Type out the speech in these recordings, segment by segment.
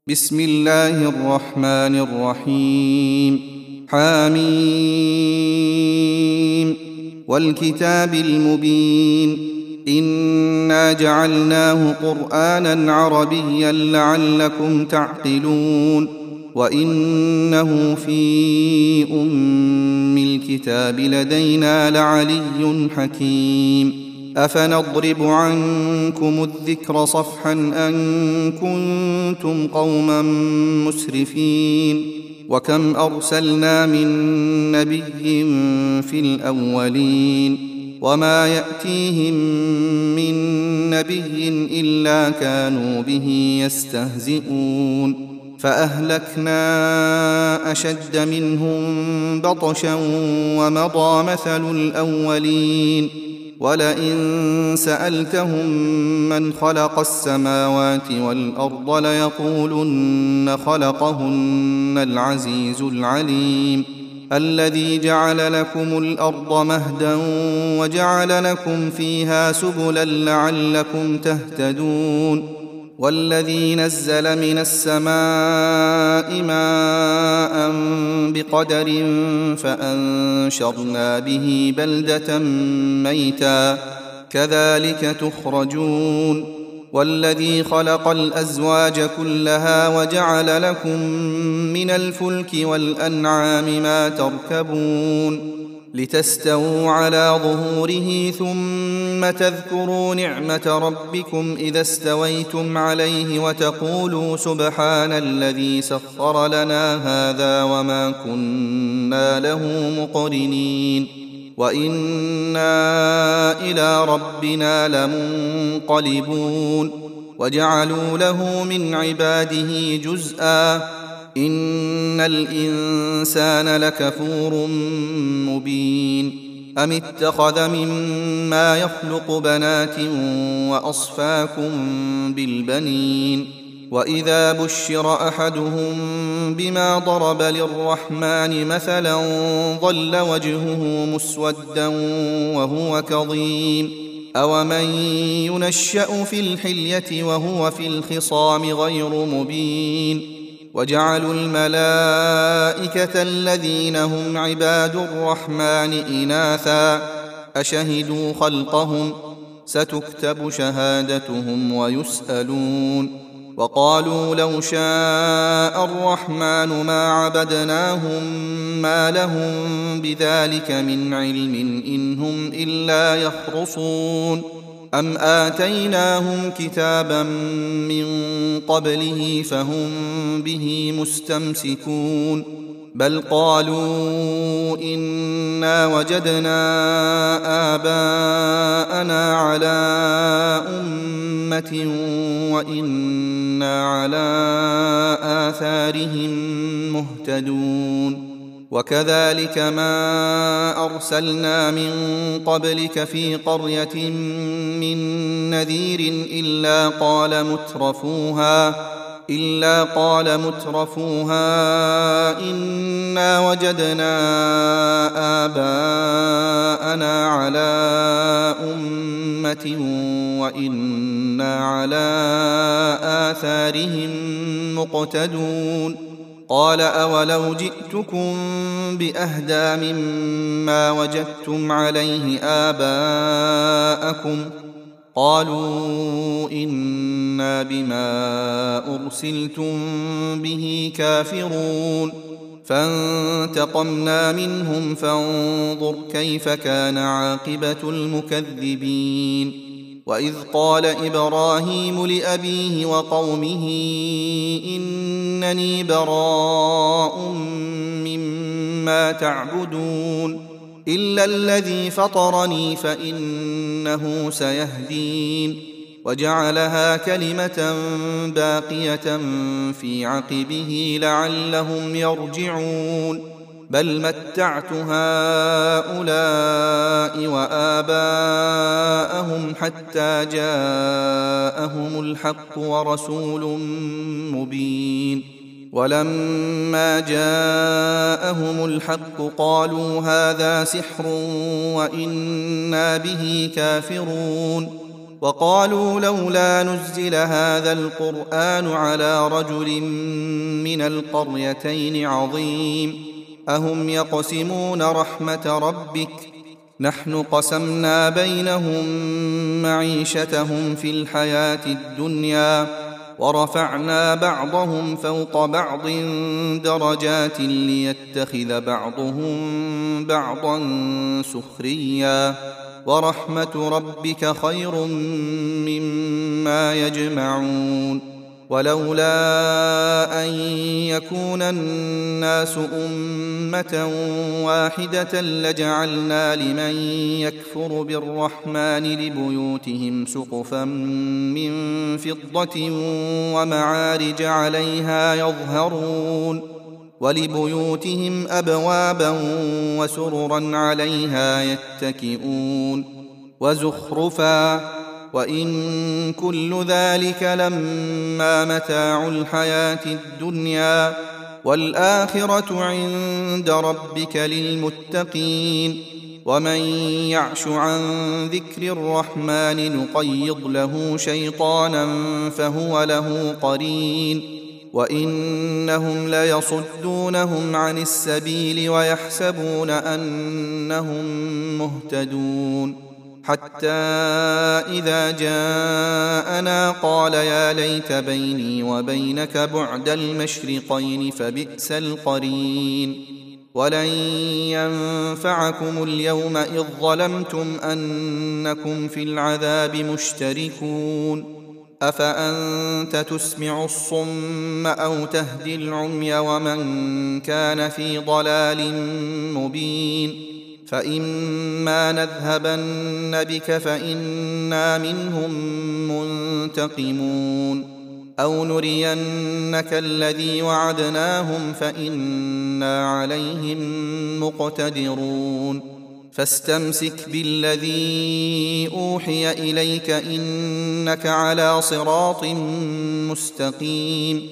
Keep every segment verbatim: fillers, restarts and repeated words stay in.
بسم الله الرحمن الرحيم. حميم والكتاب المبين. إنا جعلناه قرآنا عربيا لعلكم تعقلون. وإنه في أم الكتاب لدينا لعلي حكيم. أفنضرب عنكم الذكر صفحا أن كنتم قوما مسرفين. وكم أرسلنا من نبي في الأولين وما يأتيهم من نبي إلا كانوا به يستهزئون. فأهلكنا أشد منهم بطشا ومضى مثل الأولين. ولئن سألتهم من خلق السماوات والأرض ليقولن خلقهن العزيز العليم. الذي جعل لكم الأرض مهدا وجعل لكم فيها سبلا لعلكم تهتدون. والذي نزل من السماء ماء بقدر فأنشرنا به بلدة ميتا كذلك تخرجون. والذي خلق الأزواج كلها وجعل لكم من الفلك والأنعام ما تركبون لتستووا على ظهوره ثم تذكروا نعمة ربكم إذا استويتم عليه وتقولوا سبحان الذي سخر لنا هذا وما كنا له مقرنين وإنا إلى ربنا لمنقلبون. وجعلوا له من عباده جزءا إن الإنسان لكفور مبين. أم اتخذ مما يخلق بنات وأصفاكم بالبنين. وإذا بشر أحدهم بما ضرب للرحمن مثلا ظل وجهه مسودا وهو كظيم. أومن ينشأ في الحلية وهو في الخصام غير مبين. وجعلوا الملائكة الذين هم عباد الرحمن إناثا أشهدوا خلقهم ستكتب شهادتهم ويسألون. وقالوا لو شاء الرحمن ما عبدناهم ما لهم بذلك من علم إن هم إلا يخرصون. أم آتيناهم كتابا من قبله فهم به مستمسكون. بل قالوا إنا وجدنا آباءنا على أمة وإنا على آثارهم مهتدون. وكذلك ما أرسلنا من قبلك في قرية من نذير إلا قال مترفوها إلا قال مترفوها إنا وجدنا آباءنا على أمة وإنا على آثارهم مقتدون. قال أولو جئتكم بأهدى مما وجدتم عليه آباءكم قالوا إنا بما أرسلتم به كافرون. فانتقمنا منهم فانظر كيف كان عاقبة المكذبين. وإذ قال إبراهيم لأبيه وقومه إنني براء مما تعبدون إلا الذي فطرني فإنه سيهدين. وجعلها كلمة باقية في عقبه لعلهم يرجعون. بل متعت هؤلاء وآباءهم حتى جاءهم الحق ورسول مبين. ولما جاءهم الحق قالوا هذا سحر وإنا به كافرون. وقالوا لولا نزل هذا القرآن على رجل من القريتين عظيم أهم يقسمون رحمة ربك نحن قسمنا بينهم معيشتهم في الحياة الدنيا ورفعنا بعضهم فوق بعض درجات ليتخذ بعضهم بعضا سخريا ورحمة ربك خير مما يجمعون ولولا أن يكون الناس أمة واحدة لجعلنا لمن يكفر بالرحمن لبيوتهم سقفا من فضة ومعارج عليها يظهرون ولبيوتهم أبوابا وسررا عليها يتكئون وزخرفا وإن كل ذلك لما متاع الحياة الدنيا والآخرة عند ربك للمتقين ومن يعش عن ذكر الرحمن نقيض له شيطانا فهو له قرين وإنهم ليصدونهم عن السبيل ويحسبون أنهم مهتدون حتى إذا جاءنا قال يا ليت بيني وبينك بعد المشرقين فبئس القرين ولن ينفعكم اليوم إذ ظلمتم أنكم في العذاب مشتركون أفأنت تسمع الصم أو تهدي العمي ومن كان في ضلال مبين فإما نذهبن بك فإنا منهم منتقمون أو نرينك الذي وعدناهم فإنا عليهم مقتدرون فاستمسك بالذي أوحي إليك إنك على صراط مستقيم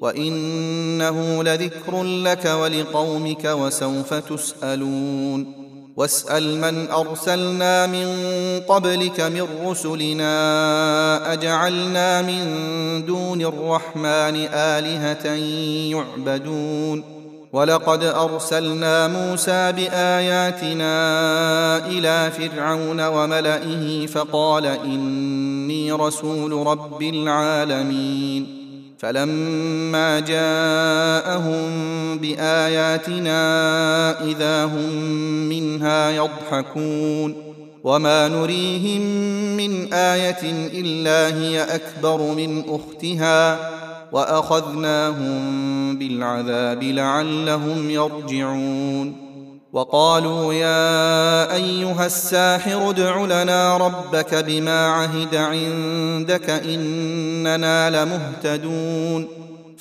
وإنه لذكر لك ولقومك وسوف تسألون واسأل من أرسلنا من قبلك من رسلنا أجعلنا من دون الرحمن آلهة يعبدون ولقد أرسلنا موسى بآياتنا إلى فرعون وملئه فقال إني رسول رب العالمين فلما جاءهم بآياتنا إذا هم منها يضحكون وما نريهم من آية إلا هي أكبر من أختها وأخذناهم بالعذاب لعلهم يرجعون وقالوا يا أيها الساحر ادع لنا ربك بما عهد عندك إننا لمهتدون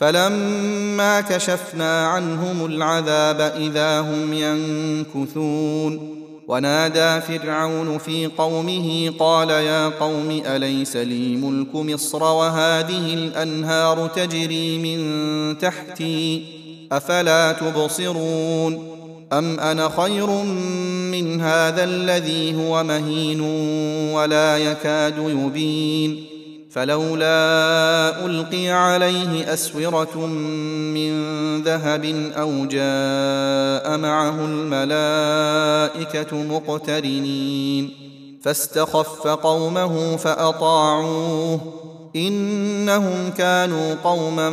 فلما كشفنا عنهم العذاب إذا هم ينكثون ونادى فرعون في قومه قال يا قوم أليس لي ملك مصر وهذه الأنهار تجري من تحتي أفلا تبصرون أم أنا خير من هذا الذي هو مهين ولا يكاد يبين فلولا ألقي عليه أسورة من ذهب أو جاء معه الملائكة مقترنين فاستخف قومه فأطاعوه إنهم كانوا قوما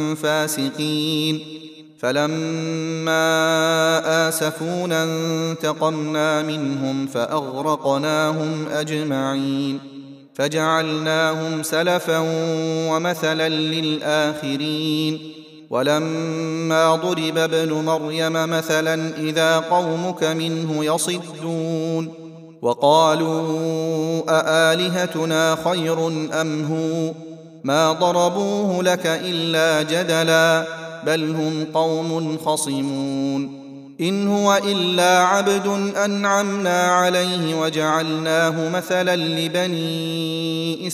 فاسقين فلما آسفونا انتقمنا منهم فأغرقناهم أجمعين فجعلناهم سلفا ومثلا للآخرين ولما ضرب ابن مريم مثلا إذا قومك منه يصدون وقالوا أآلهتنا خير أم هو ما ضربوه لك إلا جدلا بل هم قوم خصمون إن هو إلا عبد أنعمنا عليه وجعلناه مثلا لبني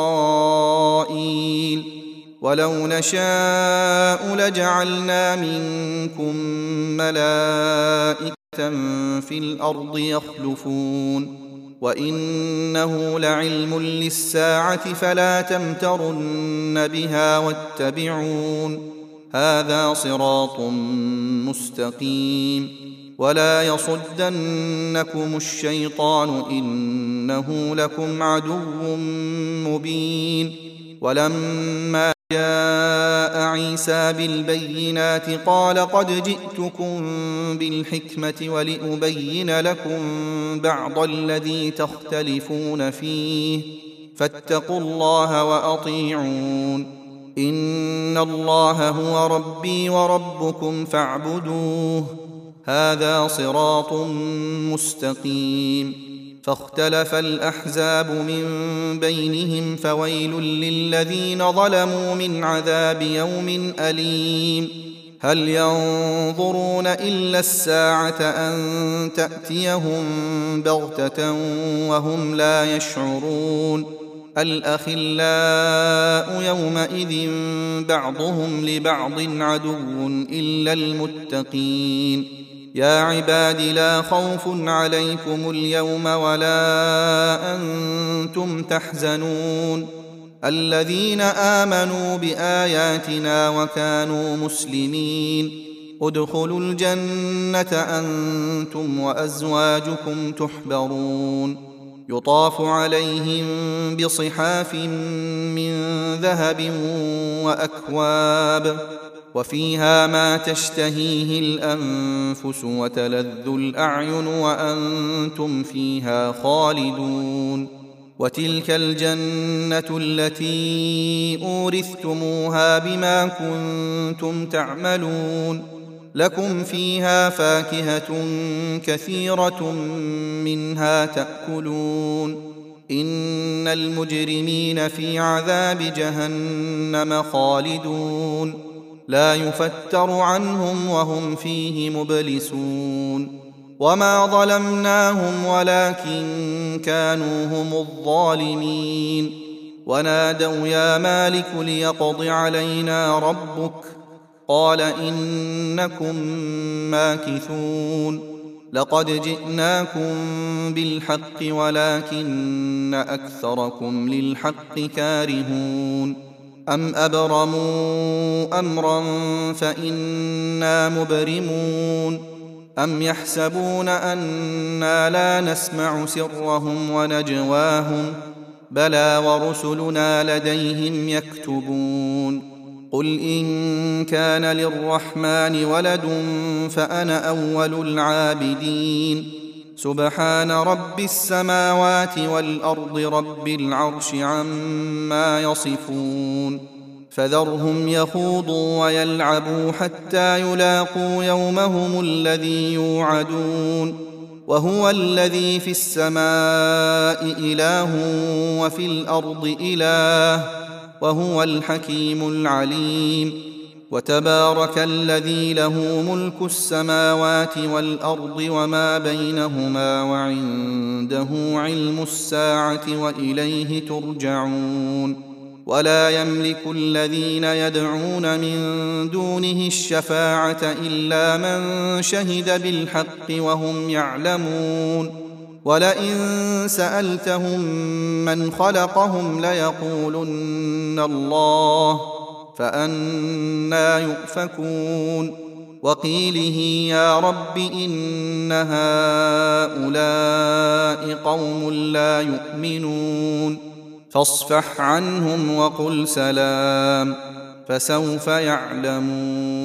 إسرائيل ولو نشاء لجعلنا منكم ملائكة في الأرض يخلفون وإنه لعلم للساعة فلا تمترن بها واتبعون هذا صراط مستقيم ولا يصدنكم الشيطان إنه لكم عدو مبين ولما جاء عيسى بالبينات قال قد جئتكم بالحكمة ولأبين لكم بعض الذي تختلفون فيه فاتقوا الله وأطيعون إن الله هو ربي وربكم فاعبدوه هذا صراط مستقيم فاختلف الأحزاب من بينهم فويل للذين ظلموا من عذاب يوم أليم هل ينظرون إلا الساعة أن تأتيهم بغتة وهم لا يشعرون الأخلاء يومئذ بعضهم لبعض عدو إلا المتقين يا عباد لا خوف عليكم اليوم ولا أنتم تحزنون الذين آمنوا بآياتنا وكانوا مسلمين ادخلوا الجنة أنتم وأزواجكم تحبرون يطاف عليهم بصحاف من ذهب وأكواب وفيها ما تشتهيه الأنفس وتلذ الأعين وأنتم فيها خالدون وتلك الجنة التي أورثتموها بما كنتم تعملون لكم فيها فاكهة كثيرة منها تأكلون إن المجرمين في عذاب جهنم خالدون لا يفتر عنهم وهم فيه مبلسون وما ظلمناهم ولكن كانوا هم الظالمين ونادوا يا مالك ليقض علينا ربك قال إنكم ماكثون لقد جئناكم بالحق ولكن أكثركم للحق كارهون أم أبرموا أمرا فإنا مبرمون أم يحسبون أنا لا نسمع سرهم ونجواهم بلى ورسلنا لديهم يكتبون قل إن كان للرحمن ولد فأنا أول العابدين سبحان رب السماوات والأرض رب العرش عما يصفون فذرهم يخوضوا ويلعبوا حتى يلاقوا يومهم الذي يوعدون وهو الذي في السماء إله وفي الأرض إله وهو الحكيم العليم وتبارك الذي له ملك السماوات والأرض وما بينهما وعنده علم الساعة وإليه ترجعون ولا يملك الذين يدعون من دونه الشفاعة إلا من شهد بالحق وهم يعلمون ولئن سألتهم من خلقهم ليقولن الله فأنى يؤفكون وقيله يا رب إن هؤلاء قوم لا يؤمنون فاصفح عنهم وقل سلام فسوف يعلمون.